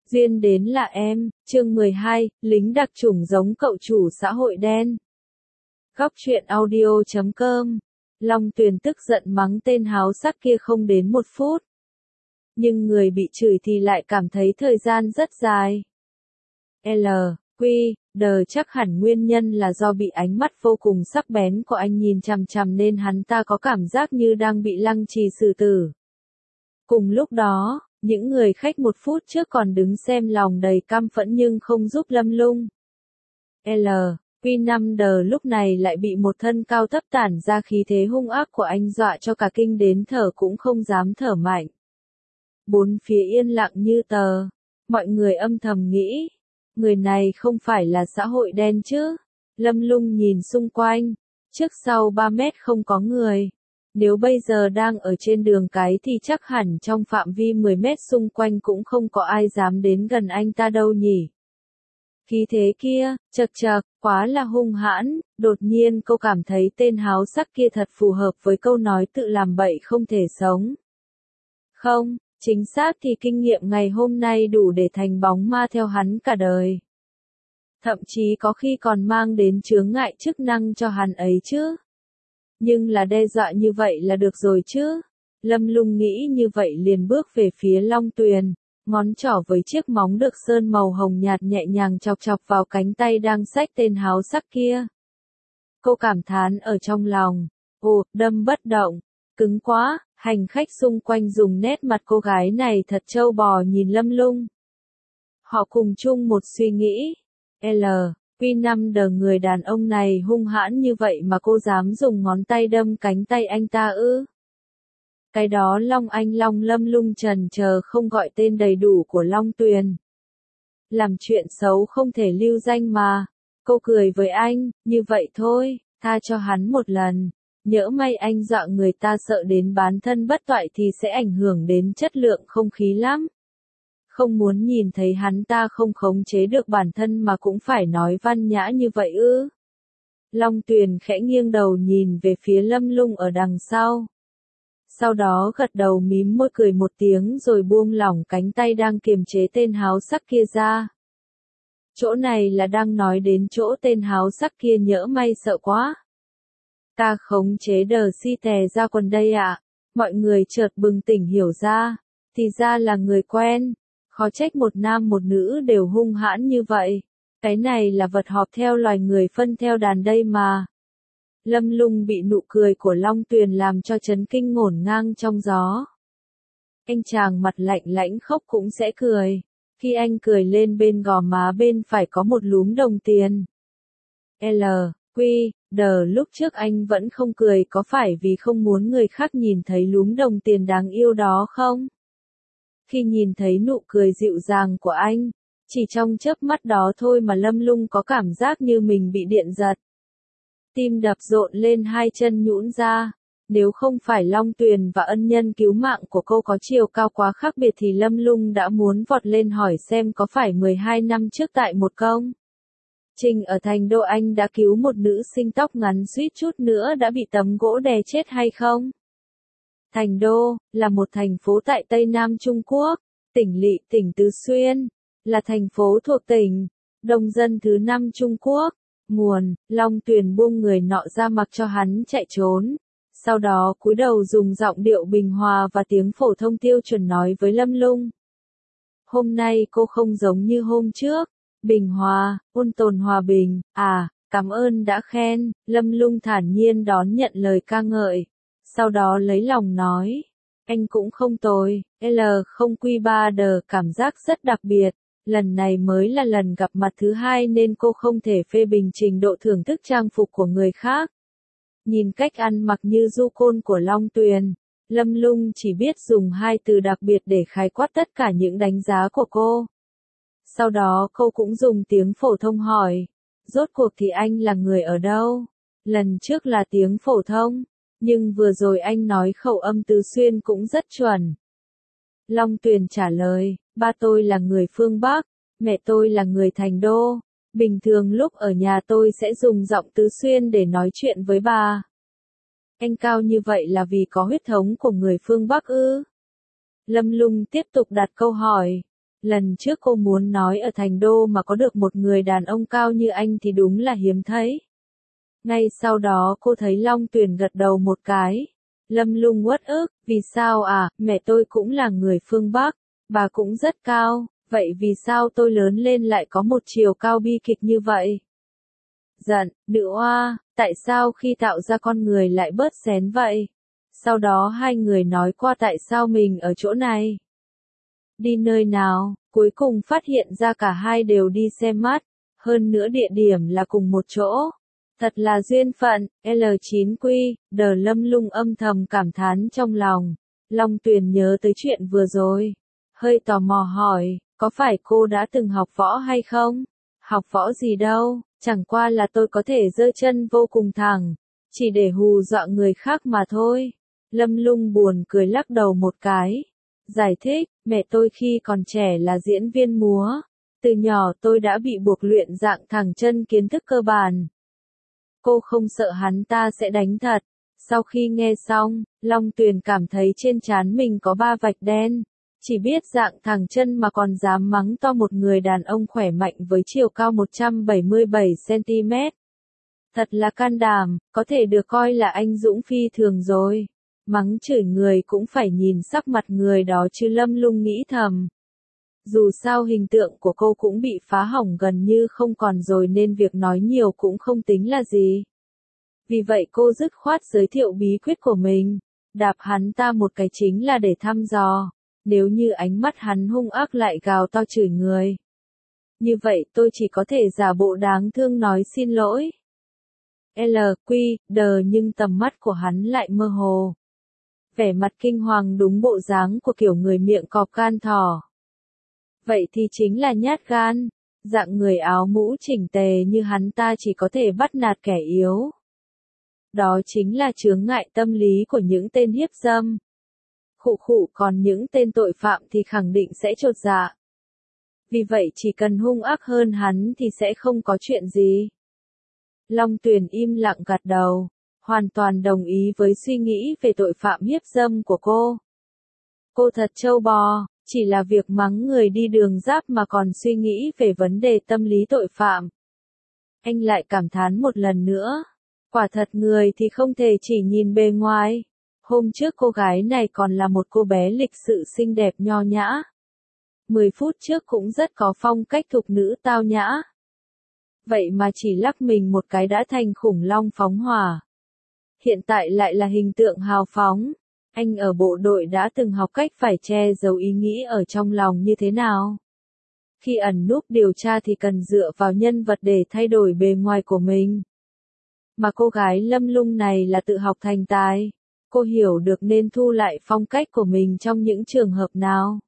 Duyên đến là em, chương 12, lính đặc chủng giống cậu chủ xã hội đen. Góc truyện audio.com. Long Tuyền tức giận mắng tên háo sắc kia không đến 1 phút. Nhưng người bị chửi thì lại cảm thấy thời gian rất dài. Chắc hẳn nguyên nhân là do bị ánh mắt vô cùng sắc bén của anh nhìn chằm chằm nên hắn ta có cảm giác như đang bị lăng trì xử tử. Cùng lúc đó, những người khách 1 phút trước còn đứng xem lòng đầy căm phẫn nhưng không giúp Lâm Lung. Q5D lúc này lại bị một thân cao thấp tản ra khí thế hung ác của anh dọa cho cả kinh đến thở cũng không dám thở mạnh. Bốn phía yên lặng như tờ. Mọi người âm thầm nghĩ, người này không phải là xã hội đen chứ? Lâm Lung nhìn xung quanh, trước sau 3 mét không có người. Nếu bây giờ đang ở trên đường cái thì chắc hẳn trong phạm vi 10 mét xung quanh cũng không có ai dám đến gần anh ta đâu nhỉ. Khí thế kia, chật, quá là hung hãn, đột nhiên cô cảm thấy tên háo sắc kia thật phù hợp với câu nói tự làm bậy không thể sống. Không, chính xác thì kinh nghiệm ngày hôm nay đủ để thành bóng ma theo hắn cả đời. Thậm chí có khi còn mang đến chướng ngại chức năng cho hắn ấy chứ. Nhưng là đe dọa như vậy là được rồi chứ. Lâm Lung nghĩ như vậy liền bước về phía Long Tuyền, ngón trỏ với chiếc móng được sơn màu hồng nhạt nhẹ nhàng chọc chọc vào cánh tay đang xách tên háo sắc kia. Cô cảm thán ở trong lòng, đâm bất động, cứng quá. Hành khách xung quanh dùng nét mặt cô gái này thật trâu bò nhìn Lâm Lung. Họ cùng chung một suy nghĩ. Q5D người đàn ông này hung hãn như vậy mà cô dám dùng ngón tay đâm cánh tay anh ta ư? Cái đó Long Anh Long. Lâm Lung chần chờ không gọi tên đầy đủ của Long Tuyền. Làm chuyện xấu không thể lưu danh mà. Cô cười với anh, như vậy thôi, tha cho hắn một lần. Nhỡ may anh dọa người ta sợ đến bán thân bất toại thì sẽ ảnh hưởng đến chất lượng không khí lắm. Không muốn nhìn thấy hắn ta không khống chế được bản thân mà cũng phải nói văn nhã như vậy ư? Long Tuyền khẽ nghiêng đầu nhìn về phía Lâm Lung ở đằng sau. Sau đó gật đầu mím môi cười một tiếng rồi buông lỏng cánh tay đang kiềm chế tên háo sắc kia ra. Chỗ này là đang nói đến chỗ tên háo sắc kia nhỡ may sợ quá. Ta khống chế đờ si tè ra quần đây ạ. Mọi người chợt bừng tỉnh hiểu ra. Thì ra là người quen. Khó trách một nam một nữ đều hung hãn như vậy. Cái này là vật họp theo loài người phân theo đàn đây mà. Lâm Lung bị nụ cười của Long Tuyền làm cho chấn kinh ngổn ngang trong gió. Anh chàng mặt lạnh lãnh khóc cũng sẽ cười. Khi anh cười lên bên gò má bên phải có một lúm đồng tiền. Lúc trước anh vẫn không cười có phải vì không muốn người khác nhìn thấy lúm đồng tiền đáng yêu đó không? Khi nhìn thấy nụ cười dịu dàng của anh, chỉ trong chớp mắt đó thôi mà Lâm Lung có cảm giác như mình bị điện giật. Tim đập rộn lên, hai chân nhũn ra. Nếu không phải Long Tuyền và ân nhân cứu mạng của cô có chiều cao quá khác biệt thì Lâm Lung đã muốn vọt lên hỏi xem có phải 12 năm trước tại một công trình ở Thành Đô anh đã cứu một nữ sinh tóc ngắn suýt chút nữa đã bị tấm gỗ đè chết hay không? Thành Đô là một thành phố tại Tây Nam Trung Quốc, tỉnh lỵ tỉnh Tứ Xuyên, là thành phố thuộc tỉnh đông dân thứ 5 Trung Quốc. Nguồn, Long Tuyền buông người nọ ra mặc cho hắn chạy trốn. Sau đó cúi đầu dùng giọng điệu bình hòa và tiếng phổ thông tiêu chuẩn nói với Lâm Lung. Hôm nay cô không giống như hôm trước. Bình hòa, ôn tồn hòa bình. Cảm ơn đã khen. Lâm Lung thản nhiên đón nhận lời ca ngợi. Sau đó lấy lòng nói. Anh cũng không tồi. Không Q3D cảm giác rất đặc biệt. Lần này mới là lần gặp mặt thứ hai nên cô không thể phê bình trình độ thưởng thức trang phục của người khác. Nhìn cách ăn mặc như du côn của Long Tuyền, Lâm Lung chỉ biết dùng 2 từ đặc biệt để khái quát tất cả những đánh giá của cô. Sau đó cô cũng dùng tiếng phổ thông hỏi, rốt cuộc thì anh là người ở đâu? Lần trước là tiếng phổ thông, nhưng vừa rồi anh nói khẩu âm Tứ Xuyên cũng rất chuẩn. Long Tuyền trả lời, ba tôi là người phương Bắc, mẹ tôi là người Thành Đô. Bình thường lúc ở nhà tôi sẽ dùng giọng Tứ Xuyên để nói chuyện với bà. Anh cao như vậy là vì có huyết thống của người phương Bắc ư? Lâm Lung tiếp tục đặt câu hỏi. Lần trước cô muốn nói ở thành đô mà có được một người đàn ông cao như anh thì đúng là hiếm thấy. Ngay sau đó cô thấy Long Tuyền gật đầu một cái. Lâm Lung uất ức, vì sao à, mẹ tôi cũng là người phương Bắc, bà cũng rất cao, vậy vì sao tôi lớn lên lại có một chiều cao bi kịch như vậy? Giận, nữ oa, tại sao khi tạo ra con người lại bớt xén vậy? Sau đó hai người nói qua tại sao mình ở chỗ này. Đi nơi nào, cuối cùng phát hiện ra cả hai đều đi xem mắt, hơn nữa địa điểm là cùng một chỗ. Thật là duyên phận, L9Q, đờ Lâm Lung âm thầm cảm thán trong lòng. Long Tuyền nhớ tới chuyện vừa rồi. Hơi tò mò hỏi, có phải cô đã từng học võ hay không? Học võ gì đâu, chẳng qua là tôi có thể giơ chân vô cùng thẳng, chỉ để hù dọa người khác mà thôi. Lâm Lung buồn cười lắc đầu một cái. Giải thích, mẹ tôi khi còn trẻ là diễn viên múa. Từ nhỏ tôi đã bị buộc luyện dạng thẳng chân kiến thức cơ bản. Cô không sợ hắn ta sẽ đánh thật. Sau khi nghe xong, Long Tuyền cảm thấy trên trán mình có 3 vạch đen. Chỉ biết dạng thẳng chân mà còn dám mắng to một người đàn ông khỏe mạnh với chiều cao 177cm. Thật là can đảm, có thể được coi là anh dũng phi thường rồi. Mắng chửi người cũng phải nhìn sắc mặt người đó chứ, Lâm Lung nghĩ thầm. Dù sao hình tượng của cô cũng bị phá hỏng gần như không còn rồi nên việc nói nhiều cũng không tính là gì. Vì vậy cô dứt khoát giới thiệu bí quyết của mình. Đạp hắn ta một cái chính là để thăm dò. Nếu như ánh mắt hắn hung ác lại gào to chửi người. Như vậy tôi chỉ có thể giả bộ đáng thương nói xin lỗi. L.Q.D. Nhưng tầm mắt của hắn lại mơ hồ. Vẻ mặt kinh hoàng đúng bộ dáng của kiểu người miệng cọp gan thỏ. Vậy thì chính là nhát gan. Dạng người áo mũ chỉnh tề như hắn ta chỉ có thể bắt nạt kẻ yếu. Đó chính là chướng ngại tâm lý của những tên hiếp dâm. Khụ, còn những tên tội phạm thì khẳng định sẽ chột dạ. Vì vậy chỉ cần hung ác hơn hắn thì sẽ không có chuyện gì. Long Tuyền im lặng gật đầu, hoàn toàn đồng ý với suy nghĩ về tội phạm hiếp dâm của cô. Cô thật trâu bò, chỉ là việc mắng người đi đường giáp mà còn suy nghĩ về vấn đề tâm lý tội phạm. Anh lại cảm thán một lần nữa. Quả thật người thì không thể chỉ nhìn bề ngoài. Hôm trước cô gái này còn là một cô bé lịch sự xinh đẹp nho nhã. 10 phút trước cũng rất có phong cách thục nữ tao nhã. Vậy mà chỉ lắc mình một cái đã thành khủng long phóng hỏa. Hiện tại lại là hình tượng hào phóng. Anh ở bộ đội đã từng học cách phải che giấu ý nghĩ ở trong lòng như thế nào. Khi ẩn núp điều tra thì cần dựa vào nhân vật để thay đổi bề ngoài của mình. Mà cô gái Lâm Lung này là tự học thành tài. Cô hiểu được nên thu lại phong cách của mình trong những trường hợp nào.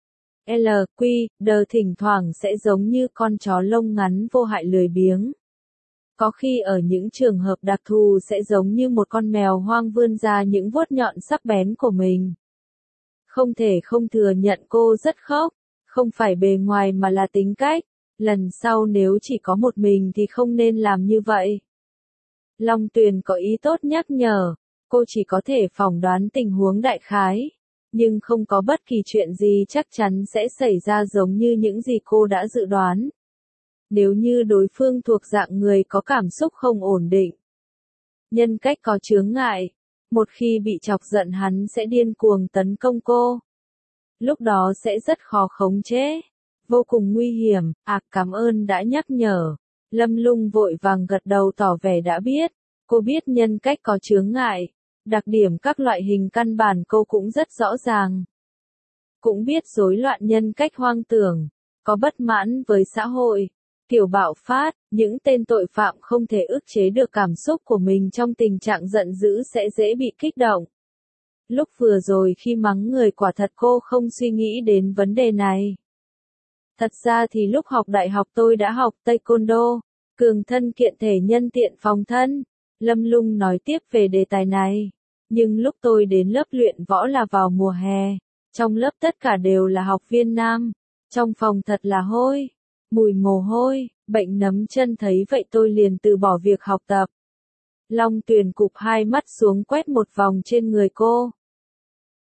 L.Q.D. thỉnh thoảng sẽ giống như con chó lông ngắn vô hại lười biếng. Có khi ở những trường hợp đặc thù sẽ giống như một con mèo hoang vươn ra những vuốt nhọn sắc bén của mình. Không thể không thừa nhận cô rất khốc, không phải bề ngoài mà là tính cách. Lần sau nếu chỉ có một mình thì không nên làm như vậy. Long Tuyền có ý tốt nhắc nhở, cô chỉ có thể phỏng đoán tình huống đại khái. Nhưng không có bất kỳ chuyện gì chắc chắn sẽ xảy ra giống như những gì cô đã dự đoán. Nếu như đối phương thuộc dạng người có cảm xúc không ổn định, nhân cách có chướng ngại, một khi bị chọc giận hắn sẽ điên cuồng tấn công cô. Lúc đó sẽ rất khó khống chế, vô cùng nguy hiểm. Cảm ơn đã nhắc nhở. Lâm Lung vội vàng gật đầu tỏ vẻ đã biết. Cô biết nhân cách có chướng ngại. Đặc điểm các loại hình căn bản cô cũng rất rõ ràng. Cũng biết rối loạn nhân cách hoang tưởng, có bất mãn với xã hội, kiểu bạo phát, những tên tội phạm không thể ức chế được cảm xúc của mình trong tình trạng giận dữ sẽ dễ bị kích động. Lúc vừa rồi khi mắng người quả thật cô không suy nghĩ đến vấn đề này. Thật ra thì lúc học đại học tôi đã học Taekwondo, cường thân kiện thể nhân tiện phòng thân. Lâm Lung nói tiếp về đề tài này. Nhưng lúc tôi đến lớp luyện võ là vào mùa hè. Trong lớp tất cả đều là học viên nam. Trong phòng thật là hôi. Mùi mồ hôi, bệnh nấm chân thấy vậy tôi liền từ bỏ việc học tập. Long Tuyền cụp hai mắt xuống quét một vòng trên người cô.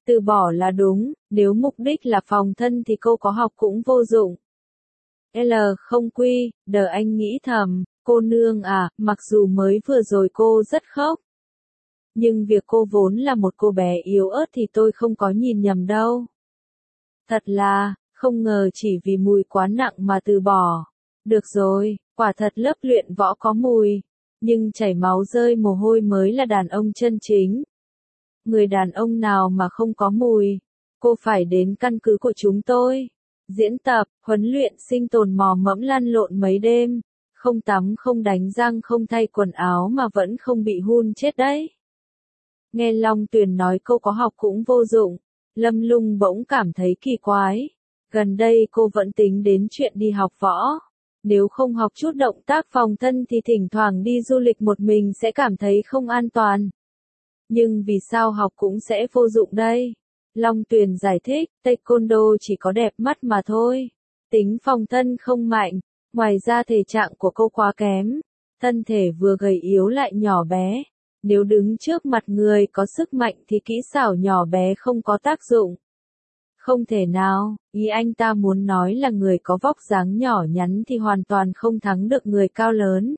Từ bỏ là đúng, nếu mục đích là phòng thân thì cô có học cũng vô dụng. L không quy, đờ anh nghĩ thầm, cô nương à, mặc dù mới vừa rồi cô rất khóc. Nhưng việc cô vốn là một cô bé yếu ớt thì tôi không có nhìn nhầm đâu. Thật là, không ngờ chỉ vì mùi quá nặng mà từ bỏ. Được rồi, quả thật lớp luyện võ có mùi. Nhưng chảy máu rơi mồ hôi mới là đàn ông chân chính. Người đàn ông nào mà không có mùi? Cô phải đến căn cứ của chúng tôi. Diễn tập, huấn luyện sinh tồn mò mẫm lăn lộn mấy đêm. Không tắm không đánh răng không thay quần áo mà vẫn không bị hun chết đấy. Nghe Long Tuyền nói cô có học cũng vô dụng. Lâm Lung bỗng cảm thấy kỳ quái. Gần đây cô vẫn tính đến chuyện đi học võ. Nếu không học chút động tác phòng thân thì thỉnh thoảng đi du lịch một mình sẽ cảm thấy không an toàn. Nhưng vì sao học cũng sẽ vô dụng đây? Long Tuyền giải thích, taekwondo chỉ có đẹp mắt mà thôi. Tính phòng thân không mạnh, ngoài ra thể trạng của cô quá kém. Thân thể vừa gầy yếu lại nhỏ bé. Nếu đứng trước mặt người có sức mạnh thì kỹ xảo nhỏ bé không có tác dụng. Không thể nào, ý anh ta muốn nói là người có vóc dáng nhỏ nhắn thì hoàn toàn không thắng được người cao lớn.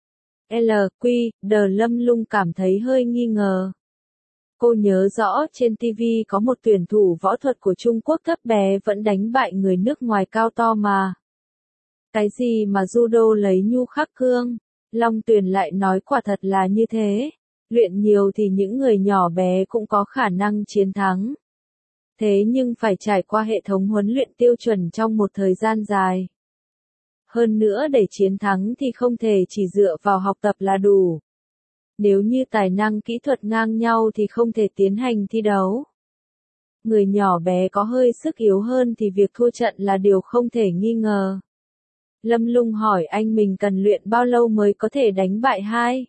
Lâm Lung cảm thấy hơi nghi ngờ. Cô nhớ rõ trên TV có một tuyển thủ võ thuật của Trung Quốc thấp bé vẫn đánh bại người nước ngoài cao to mà. Cái gì mà judo lấy nhu khắc cương? Long Tuyền lại nói quả thật là như thế. Luyện nhiều thì những người nhỏ bé cũng có khả năng chiến thắng. Thế nhưng phải trải qua hệ thống huấn luyện tiêu chuẩn trong một thời gian dài. Hơn nữa để chiến thắng thì không thể chỉ dựa vào học tập là đủ. Nếu như tài năng kỹ thuật ngang nhau thì không thể tiến hành thi đấu. Người nhỏ bé có hơi sức yếu hơn thì việc thua trận là điều không thể nghi ngờ. Lâm Lung hỏi anh mình cần luyện bao lâu mới có thể đánh bại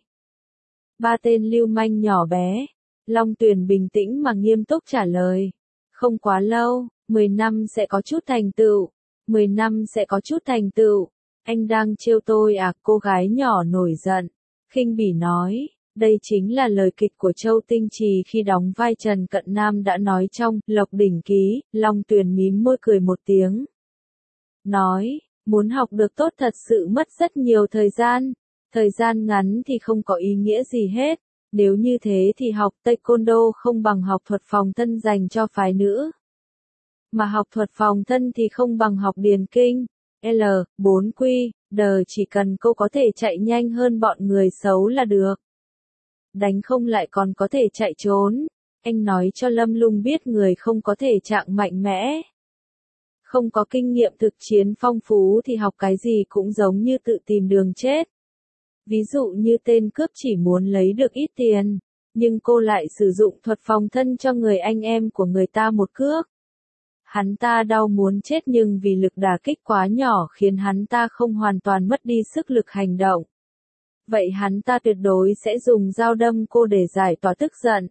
2-3 tên lưu manh nhỏ bé. Long Tuyền bình tĩnh mà nghiêm túc trả lời. Không quá lâu, 10 năm sẽ có chút thành tựu. 10 năm sẽ có chút thành tựu. Anh đang trêu tôi à? Cô gái nhỏ nổi giận. Khinh bỉ nói. Đây chính là lời kịch của Châu Tinh Trì khi đóng vai Trần Cận Nam đã nói trong Lộc Đỉnh Ký. Long Tuyền mím môi cười một tiếng. Nói, muốn học được tốt thật sự mất rất nhiều thời gian. Thời gian ngắn thì không có ý nghĩa gì hết. Nếu như thế thì học taekwondo không bằng học thuật phòng thân dành cho phái nữ. Mà học thuật phòng thân thì không bằng học điền kinh. L4Q, chỉ cần cô có thể chạy nhanh hơn bọn người xấu là được. Đánh không lại còn có thể chạy trốn. Anh nói cho Lâm Lung biết người không có thể trạng mạnh mẽ. Không có kinh nghiệm thực chiến phong phú thì học cái gì cũng giống như tự tìm đường chết. Ví dụ như tên cướp chỉ muốn lấy được ít tiền, nhưng cô lại sử dụng thuật phòng thân cho người anh em của người ta một cước. Hắn ta đau muốn chết nhưng vì lực đả kích quá nhỏ khiến hắn ta không hoàn toàn mất đi sức lực hành động. Vậy hắn ta tuyệt đối sẽ dùng dao đâm cô để giải tỏa tức giận.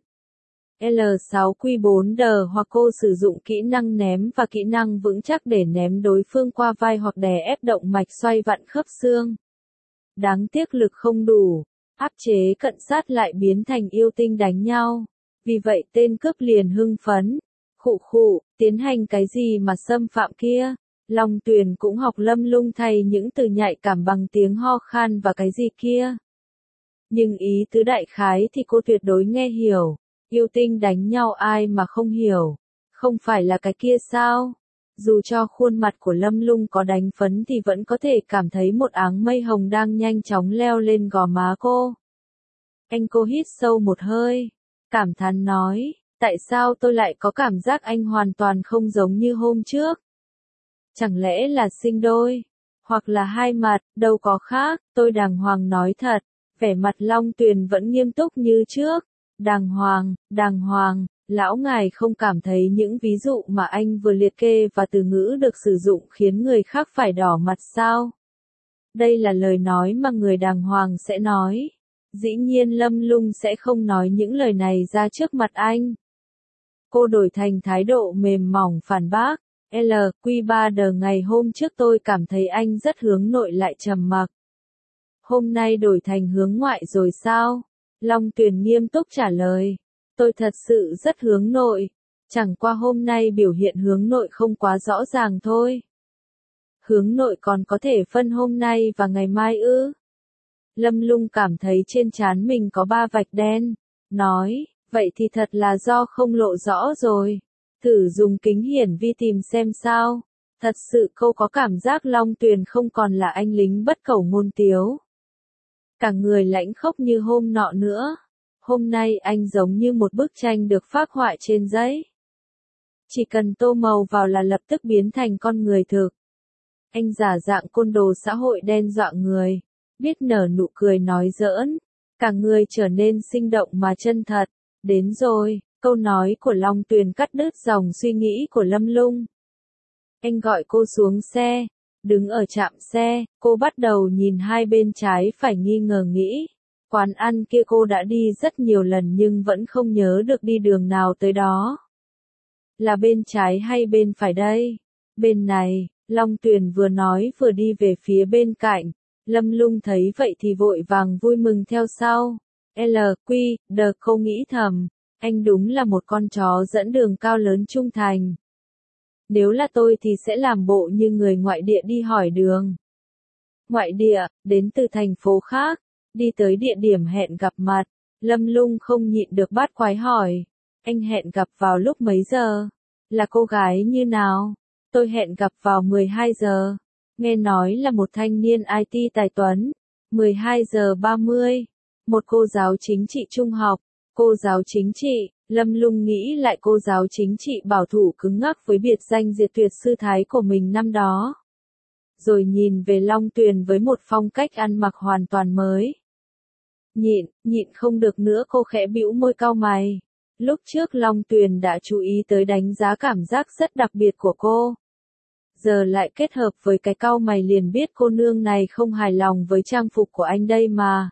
L6Q4D hoặc cô sử dụng kỹ năng ném và kỹ năng vững chắc để ném đối phương qua vai hoặc đè ép động mạch xoay vặn khớp xương. Đáng tiếc lực không đủ, áp chế cận sát lại biến thành yêu tinh đánh nhau. Vì vậy tên cướp liền hưng phấn. Tiến hành cái gì mà xâm phạm kia? Long Tuyền cũng học Lâm Lung thay những từ nhạy cảm bằng tiếng ho khan và cái gì kia. Nhưng ý tứ đại khái thì cô tuyệt đối nghe hiểu. Yêu tinh đánh nhau ai mà không hiểu. Không phải là cái kia sao? Dù cho khuôn mặt của Lâm Lung có đánh phấn thì vẫn có thể cảm thấy một áng mây hồng đang nhanh chóng leo lên gò má cô. Cô hít sâu một hơi. Cảm thán nói, tại sao tôi lại có cảm giác anh hoàn toàn không giống như hôm trước? Chẳng lẽ là sinh đôi? Hoặc là hai mặt, đâu có khác, tôi đàng hoàng nói thật. Vẻ mặt Long Tuyền vẫn nghiêm túc như trước. Đàng hoàng, lão ngài không cảm thấy những ví dụ mà anh vừa liệt kê và từ ngữ được sử dụng khiến người khác phải đỏ mặt sao? Đây là lời nói mà người đàng hoàng sẽ nói. Dĩ nhiên Lâm Lung sẽ không nói những lời này ra trước mặt anh. Cô đổi thành thái độ mềm mỏng phản bác. LQ3D ngày hôm trước tôi cảm thấy anh rất hướng nội lại trầm mặc. Hôm nay đổi thành hướng ngoại rồi sao? Long Tuyền nghiêm túc trả lời. Tôi thật sự rất hướng nội. Chẳng qua hôm nay biểu hiện hướng nội không quá rõ ràng thôi. Hướng nội còn có thể phân hôm nay và ngày mai ư? Lâm Lung cảm thấy trên trán mình có 3 vạch đen, nói, vậy thì thật là do không lộ rõ rồi. Thử dùng kính hiển vi tìm xem sao. Thật sự cô có cảm giác Long Tuyền không còn là anh lính bất cẩu ngôn tiếu. Cả người lãnh khốc như hôm nọ nữa. Hôm nay anh giống như một bức tranh được phác họa trên giấy. Chỉ cần tô màu vào là lập tức biến thành con người thực. Anh giả dạng côn đồ xã hội đen dọa người, biết nở nụ cười nói giỡn, cả người trở nên sinh động mà chân thật. Đến rồi, câu nói của Long Tuyền cắt đứt dòng suy nghĩ của Lâm Lung. Anh gọi cô xuống xe, đứng ở trạm xe, cô bắt đầu nhìn hai bên trái phải nghi ngờ nghĩ. Quán ăn kia cô đã đi rất nhiều lần nhưng vẫn không nhớ được đi đường nào tới đó. Là bên trái hay bên phải đây? Bên này, Long Tuyền vừa nói vừa đi về phía bên cạnh. Lâm Lung thấy vậy thì vội vàng vui mừng theo sau. LQ, cô nghĩ thầm, anh đúng là một con chó dẫn đường cao lớn trung thành. Nếu là tôi thì sẽ làm bộ như người ngoại địa đi hỏi đường. Ngoại địa, đến từ thành phố khác, đi tới địa điểm hẹn gặp mặt. Lâm Lung không nhịn được bắt quái hỏi. Anh hẹn gặp vào lúc mấy giờ? Là cô gái như nào? Tôi hẹn gặp vào 12 giờ. Nghe nói là một thanh niên IT tài tuấn. 12 giờ 30. Một cô giáo chính trị trung học. Cô giáo chính trị, Lâm Lung nghĩ lại cô giáo chính trị bảo thủ cứng ngắc với biệt danh diệt tuyệt sư thái của mình năm đó. Rồi nhìn về Long Tuyền với một phong cách ăn mặc hoàn toàn mới. Nhịn không được nữa cô khẽ bĩu môi cau mày. Lúc trước Long Tuyền đã chú ý tới đánh giá cảm giác rất đặc biệt của cô. Giờ lại kết hợp với cái cau mày liền biết cô nương này không hài lòng với trang phục của anh đây mà.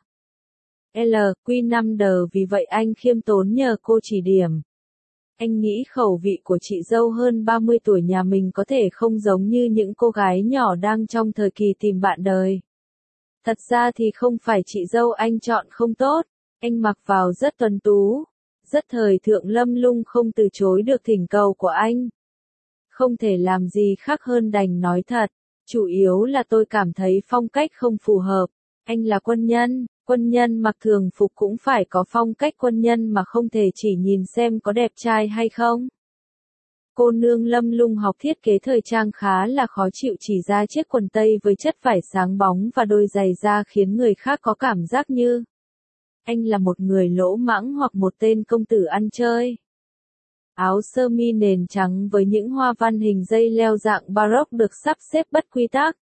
LQ5D vì vậy anh khiêm tốn nhờ cô chỉ điểm. Anh nghĩ khẩu vị của chị dâu hơn 30 tuổi nhà mình có thể không giống như những cô gái nhỏ đang trong thời kỳ tìm bạn đời. Thật ra thì không phải chị dâu anh chọn không tốt, anh mặc vào rất tuấn tú, rất thời thượng. Lâm Lung không từ chối được thỉnh cầu của anh. Không thể làm gì khác hơn đành nói thật, chủ yếu là tôi cảm thấy phong cách không phù hợp. Anh là quân nhân mặc thường phục cũng phải có phong cách quân nhân mà không thể chỉ nhìn xem có đẹp trai hay không. Cô nương Lâm Lung học thiết kế thời trang khá là khó chịu chỉ ra chiếc quần tây với chất vải sáng bóng và đôi giày da khiến người khác có cảm giác như anh là một người lỗ mãng hoặc một tên công tử ăn chơi. Áo sơ mi nền trắng với những hoa văn hình dây leo dạng baroque được sắp xếp bất quy tắc.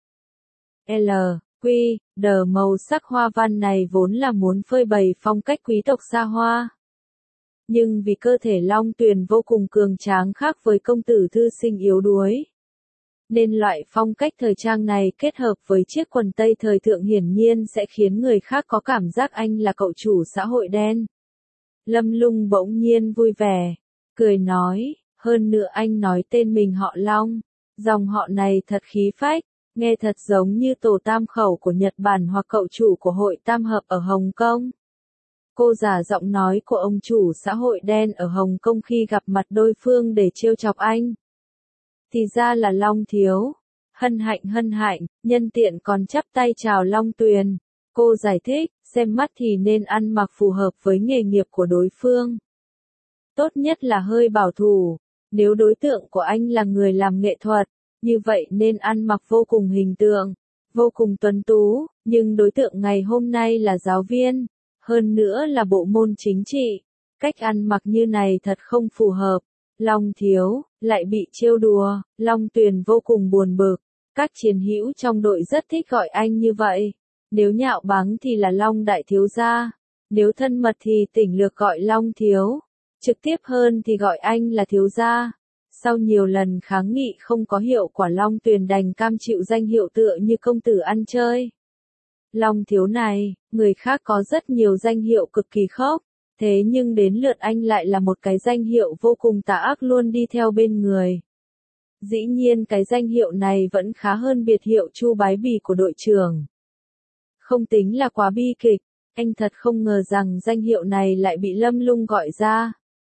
LQ, màu sắc hoa văn này vốn là muốn phơi bày phong cách quý tộc xa hoa. Nhưng vì cơ thể Long Tuyền vô cùng cường tráng khác với công tử thư sinh yếu đuối. Nên loại phong cách thời trang này kết hợp với chiếc quần tây thời thượng hiển nhiên sẽ khiến người khác có cảm giác anh là cậu chủ xã hội đen. Lâm Lung bỗng nhiên vui vẻ, cười nói, hơn nữa anh nói tên mình họ Long, dòng họ này thật khí phách, nghe thật giống như tổ tam khẩu của Nhật Bản hoặc cậu chủ của hội tam hợp ở Hồng Kông. Cô giả giọng nói của ông chủ xã hội đen ở Hồng Kông khi gặp mặt đối phương để trêu chọc anh. Thì ra là Long thiếu. Hân hạnh, nhân tiện còn chắp tay chào Long Tuyền. Cô giải thích, xem mắt thì nên ăn mặc phù hợp với nghề nghiệp của đối phương. Tốt nhất là hơi bảo thủ. Nếu đối tượng của anh là người làm nghệ thuật, như vậy nên ăn mặc vô cùng hình tượng, vô cùng tuấn tú, nhưng đối tượng ngày hôm nay là giáo viên, hơn nữa là bộ môn chính trị. Cách ăn mặc như này thật không phù hợp. Long thiếu, lại bị trêu đùa, Long Tuyền vô cùng buồn bực. Các chiến hữu trong đội rất thích gọi anh như vậy. Nếu nhạo báng thì là Long đại thiếu gia. Nếu thân mật thì tỉnh lược gọi Long thiếu. Trực tiếp hơn thì gọi anh là thiếu gia. Sau nhiều lần kháng nghị không có hiệu quả Long Tuyền đành cam chịu danh hiệu tựa như công tử ăn chơi. Long thiếu này, người khác có rất nhiều danh hiệu cực kỳ khốc. Thế nhưng đến lượt anh lại là một cái danh hiệu vô cùng tà ác luôn đi theo bên người. Dĩ nhiên cái danh hiệu này vẫn khá hơn biệt hiệu Chu Bái Bì của đội trưởng. Không tính là quá bi kịch, anh thật không ngờ rằng danh hiệu này lại bị Lâm Lung gọi ra.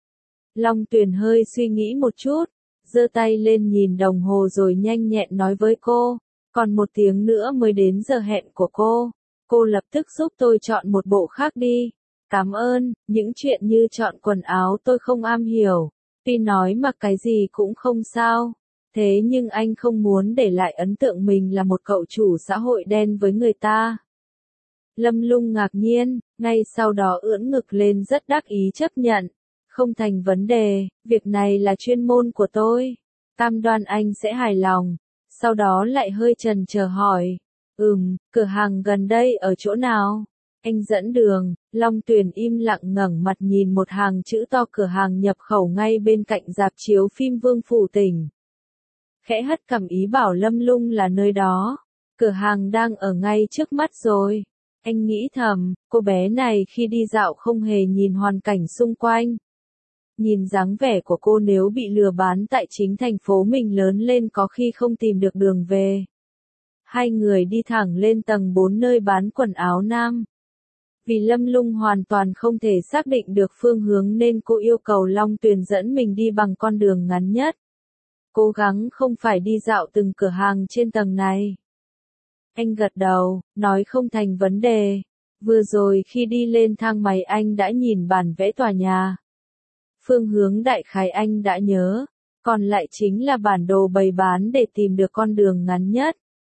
Long Tuyền hơi suy nghĩ một chút, giơ tay lên nhìn đồng hồ rồi nhanh nhẹn nói với cô, còn 1 tiếng nữa mới đến giờ hẹn của cô lập tức giúp tôi chọn một bộ khác đi. Cảm ơn, những chuyện như chọn quần áo tôi không am hiểu, tuy nói mặc cái gì cũng không sao, thế nhưng anh không muốn để lại ấn tượng mình là một cậu chủ xã hội đen với người ta. Lâm Lung ngạc nhiên, ngay sau đó ưỡn ngực lên rất đắc ý chấp nhận. Không thành vấn đề, việc này là chuyên môn của tôi. Cam đoan anh sẽ hài lòng. Sau đó lại hơi chần chờ hỏi. Cửa hàng gần đây ở chỗ nào? Anh dẫn đường. Long Tuyền im lặng ngẩng mặt nhìn một hàng chữ to cửa hàng nhập khẩu ngay bên cạnh rạp chiếu phim Vương Phủ Tỉnh. Khẽ hất cằm ý bảo Lâm Lung là nơi đó. Cửa hàng đang ở ngay trước mắt rồi. Anh nghĩ thầm, cô bé này khi đi dạo không hề nhìn hoàn cảnh xung quanh. Nhìn dáng vẻ của cô nếu bị lừa bán tại chính thành phố mình lớn lên có khi không tìm được đường về. Hai người đi thẳng lên tầng 4 nơi bán quần áo nam. Vì Lâm Lung hoàn toàn không thể xác định được phương hướng nên cô yêu cầu Long Tuyền dẫn mình đi bằng con đường ngắn nhất. Cố gắng không phải đi dạo từng cửa hàng trên tầng này. Anh gật đầu, nói không thành vấn đề. Vừa rồi khi đi lên thang máy anh đã nhìn bản vẽ tòa nhà. Phương hướng đại khái anh đã nhớ, còn lại chính là bản đồ bày bán để tìm được con đường ngắn nhất.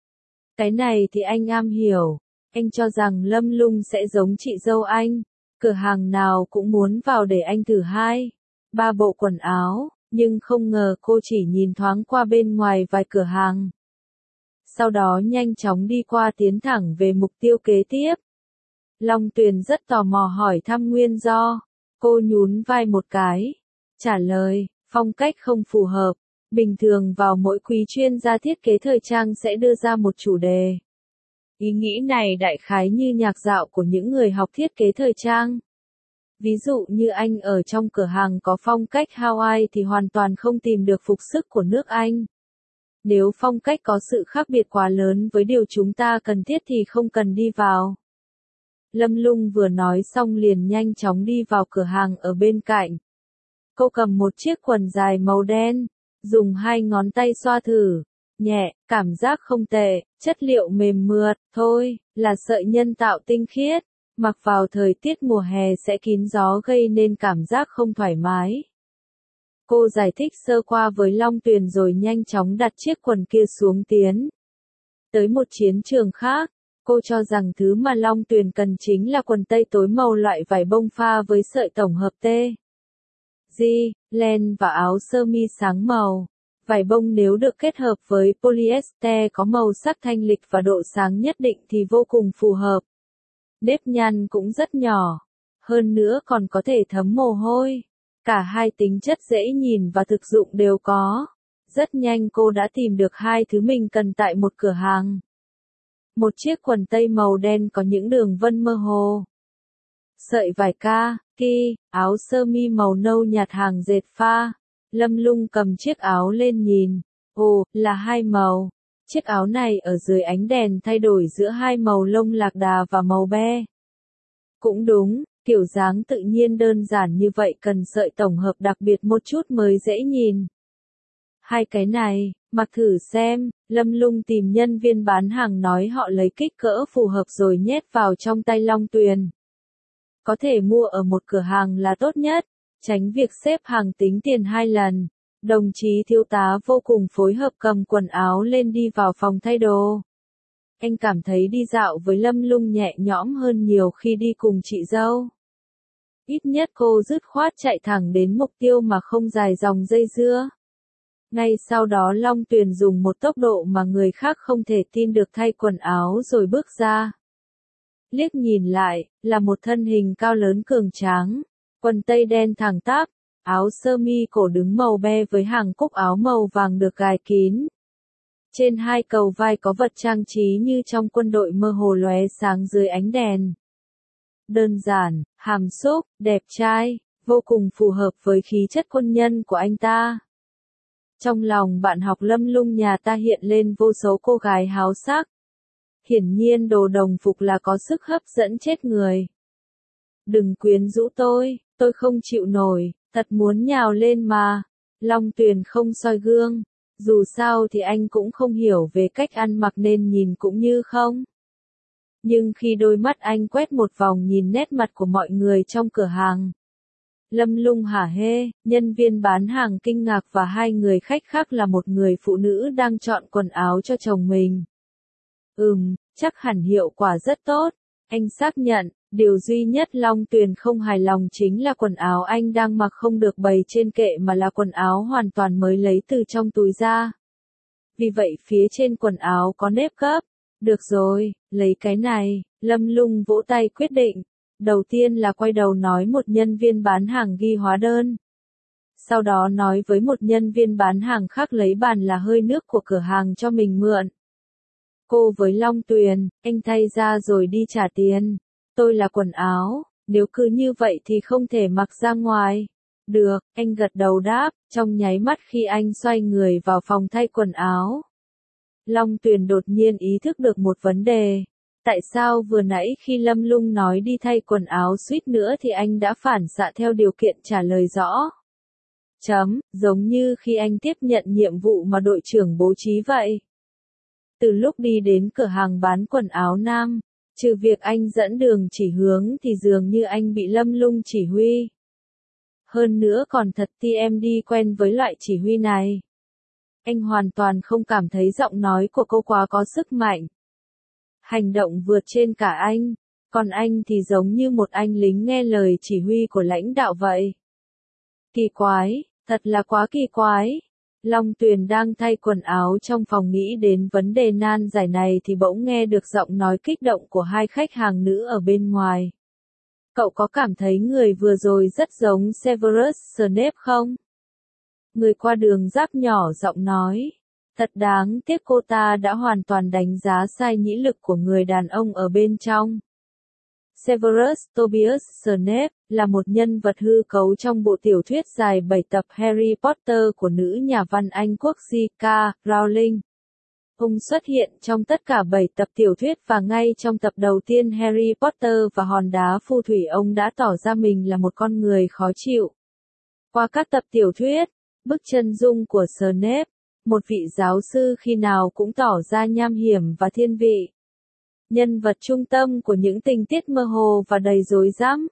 Cái này thì anh am hiểu, anh cho rằng Lâm Lung sẽ giống chị dâu anh, cửa hàng nào cũng muốn vào để anh thử 2-3 bộ quần áo, nhưng không ngờ cô chỉ nhìn thoáng qua bên ngoài vài cửa hàng. Sau đó nhanh chóng đi qua tiến thẳng về mục tiêu kế tiếp. Long Tuyền rất tò mò hỏi thăm nguyên do. Cô nhún vai một cái, trả lời, phong cách không phù hợp. Bình thường vào mỗi quý chuyên gia thiết kế thời trang sẽ đưa ra một chủ đề. Ý nghĩ này đại khái như nhạc dạo của những người học thiết kế thời trang. Ví dụ như anh ở trong cửa hàng có phong cách Hawaii thì hoàn toàn không tìm được phục sức của nước Anh. Nếu phong cách có sự khác biệt quá lớn với điều chúng ta cần thiết thì không cần đi vào. Lâm Lung vừa nói xong liền nhanh chóng đi vào cửa hàng ở bên cạnh. Cô cầm một chiếc quần dài màu đen, dùng 2 ngón tay xoa thử. Nhẹ, cảm giác không tệ, chất liệu mềm mượt, thôi, là sợi nhân tạo tinh khiết. Mặc vào thời tiết mùa hè sẽ kín gió gây nên cảm giác không thoải mái. Cô giải thích sơ qua với Long Tuyền rồi nhanh chóng đặt chiếc quần kia xuống tiến tới một chiến trường khác. Cô cho rằng thứ mà Long Tuyền cần chính là quần tây tối màu loại vải bông pha với sợi tổng hợp G, len và áo sơ mi sáng màu. Vải bông nếu được kết hợp với polyester có màu sắc thanh lịch và độ sáng nhất định thì vô cùng phù hợp. Nếp nhăn cũng rất nhỏ. Hơn nữa còn có thể thấm mồ hôi. Cả hai tính chất dễ nhìn và thực dụng đều có. Rất nhanh cô đã tìm được 2 thứ mình cần tại một cửa hàng. Một chiếc quần tây màu đen có những đường vân mơ hồ. Sợi vải kaki, áo sơ mi màu nâu nhạt hàng dệt pha. Lâm Lung cầm chiếc áo lên nhìn. Ồ, là 2 màu. Chiếc áo này ở dưới ánh đèn thay đổi giữa 2 màu lông lạc đà và màu be. Cũng đúng, kiểu dáng tự nhiên đơn giản như vậy cần sợi tổng hợp đặc biệt một chút mới dễ nhìn. 2 cái này, mặc thử xem. Lâm Lung tìm nhân viên bán hàng nói họ lấy kích cỡ phù hợp rồi nhét vào trong tay Long Tuyền. Có thể mua ở một cửa hàng là tốt nhất, tránh việc xếp hàng tính tiền 2 lần. Đồng chí thiếu tá vô cùng phối hợp cầm quần áo lên đi vào phòng thay đồ. Anh cảm thấy đi dạo với Lâm Lung nhẹ nhõm hơn nhiều khi đi cùng chị dâu. Ít nhất cô dứt khoát chạy thẳng đến mục tiêu mà không dài dòng dây dưa. Ngay sau đó Long Tuyền dùng một tốc độ mà người khác không thể tin được thay quần áo rồi bước ra. Liếc nhìn lại, là một thân hình cao lớn cường tráng, quần tây đen thẳng tắp, áo sơ mi cổ đứng màu be với hàng cúc áo màu vàng được gài kín. Trên 2 cầu vai có vật trang trí như trong quân đội mơ hồ lóe sáng dưới ánh đèn. Đơn giản, hàm xúc, đẹp trai, vô cùng phù hợp với khí chất quân nhân của anh ta. Trong lòng bạn học Lâm Lung nhà ta hiện lên vô số cô gái háo sắc. Hiển nhiên đồ đồng phục là có sức hấp dẫn chết người. Đừng quyến rũ tôi không chịu nổi, Thật muốn nhào lên mà. Long Tuyền không soi gương. Dù sao thì anh cũng không hiểu về cách ăn mặc nên nhìn cũng như không. Nhưng khi đôi mắt anh quét một vòng nhìn nét mặt của mọi người trong cửa hàng. Lâm lung hả hê, nhân viên bán hàng kinh ngạc và hai người khách khác là một người phụ nữ đang chọn quần áo cho chồng mình. Chắc hẳn hiệu quả rất tốt. Anh xác nhận, điều duy nhất Long Tuyền không hài lòng chính là quần áo anh đang mặc không được bày trên kệ mà là quần áo hoàn toàn mới lấy từ trong túi ra. Vì vậy phía trên quần áo có nếp gấp. Được rồi, lấy cái này, Lâm lung vỗ tay quyết định. Đầu tiên là quay đầu nói một nhân viên bán hàng ghi hóa đơn. Sau đó nói với một nhân viên bán hàng khác lấy bàn là hơi nước của cửa hàng cho mình mượn. Cô với Long Tuyền, anh thay ra rồi đi trả tiền. Tôi là quần áo, nếu cứ như vậy thì không thể mặc ra ngoài. Được, anh gật đầu đáp, trong nháy mắt khi anh xoay người vào phòng thay quần áo. Long Tuyền đột nhiên ý thức được một vấn đề. Tại sao vừa nãy khi Lâm lung nói đi thay quần áo suýt nữa thì anh đã phản xạ theo điều kiện trả lời rõ. Giống như khi anh tiếp nhận nhiệm vụ mà đội trưởng bố trí vậy. Từ lúc đi đến cửa hàng bán quần áo nam, trừ việc anh dẫn đường chỉ hướng thì dường như anh bị Lâm lung chỉ huy. Hơn nữa còn thật TMD quen với loại chỉ huy này. Anh hoàn toàn không cảm thấy giọng nói của cô quá có sức mạnh. Hành động vượt trên cả anh, còn anh thì giống như một anh lính nghe lời chỉ huy của lãnh đạo vậy. Kỳ quái, thật là quá kỳ quái. Long Tuyền đang thay quần áo trong phòng nghĩ đến vấn đề nan giải này thì bỗng nghe được giọng nói kích động của hai khách hàng nữ ở bên ngoài. Cậu có cảm thấy người vừa rồi rất giống Severus Snape không? Người qua đường giáp nhỏ giọng nói. Thật đáng tiếc cô ta đã hoàn toàn đánh giá sai nhĩ lực của người đàn ông ở bên trong. Severus Tobias Snape là một nhân vật hư cấu trong bộ tiểu thuyết dài 7 tập Harry Potter của nữ nhà văn Anh quốc J.K. Rowling. Ông xuất hiện trong tất cả 7 tập tiểu thuyết và ngay trong tập đầu tiên Harry Potter và hòn đá phù thủy ông đã tỏ ra mình là một con người khó chịu. Qua các tập tiểu thuyết, bức chân dung của Snape, một vị giáo sư khi nào cũng tỏ ra nham hiểm và thiên vị. Nhân vật trung tâm của những tình tiết mơ hồ và đầy rối rắm.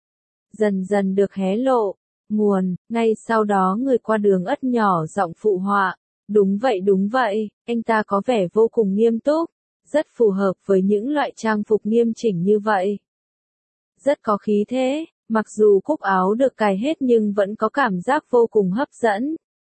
Dần dần được hé lộ, ngay sau đó người qua đường ất nhỏ giọng phụ họa. Đúng vậy, anh ta có vẻ vô cùng nghiêm túc, rất phù hợp với những loại trang phục nghiêm chỉnh như vậy. Rất có khí thế, mặc dù cúc áo được cài hết nhưng vẫn có cảm giác vô cùng hấp dẫn.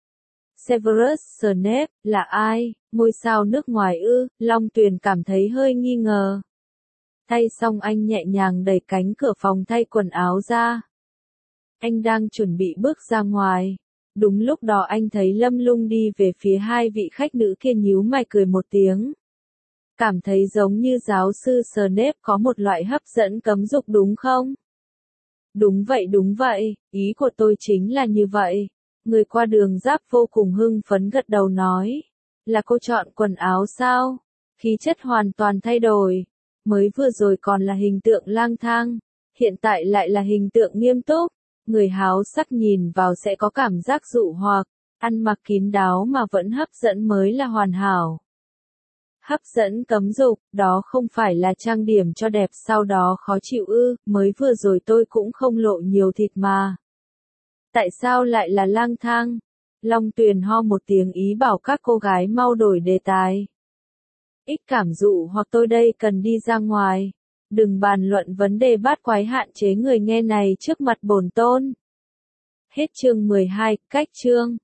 Severus Snape là ai? Ngôi sao nước ngoài ư? Long Tuyền cảm thấy hơi nghi ngờ. Thay xong anh nhẹ nhàng đẩy cánh cửa phòng thay quần áo ra. Anh đang chuẩn bị bước ra ngoài. Đúng lúc đó anh thấy Lâm lung đi về phía hai vị khách nữ kia nhíu mày cười một tiếng. Cảm thấy giống như giáo sư Snape có một loại hấp dẫn cấm dục đúng không? Đúng vậy, ý của tôi chính là như vậy. Người qua đường giáp vô cùng hưng phấn gật đầu nói. Là cô chọn quần áo sao? Khí chất hoàn toàn thay đổi. Mới vừa rồi còn là hình tượng lang thang. Hiện tại lại là hình tượng nghiêm túc. Người háo sắc nhìn vào sẽ có cảm giác dụ hoặc. Ăn mặc kín đáo mà vẫn hấp dẫn mới là hoàn hảo. Hấp dẫn cấm dục, đó không phải là trang điểm cho đẹp sau đó khó chịu ư, mới vừa rồi tôi cũng không lộ nhiều thịt mà. Tại sao lại là lang thang? Long Tuyền ho một tiếng ý bảo các cô gái mau đổi đề tài. Ít cảm dụ hoặc tôi đây cần đi ra ngoài. Đừng bàn luận vấn đề bát quái hạn chế người nghe này trước mặt bổn tôn. Hết chương 12, cách chương.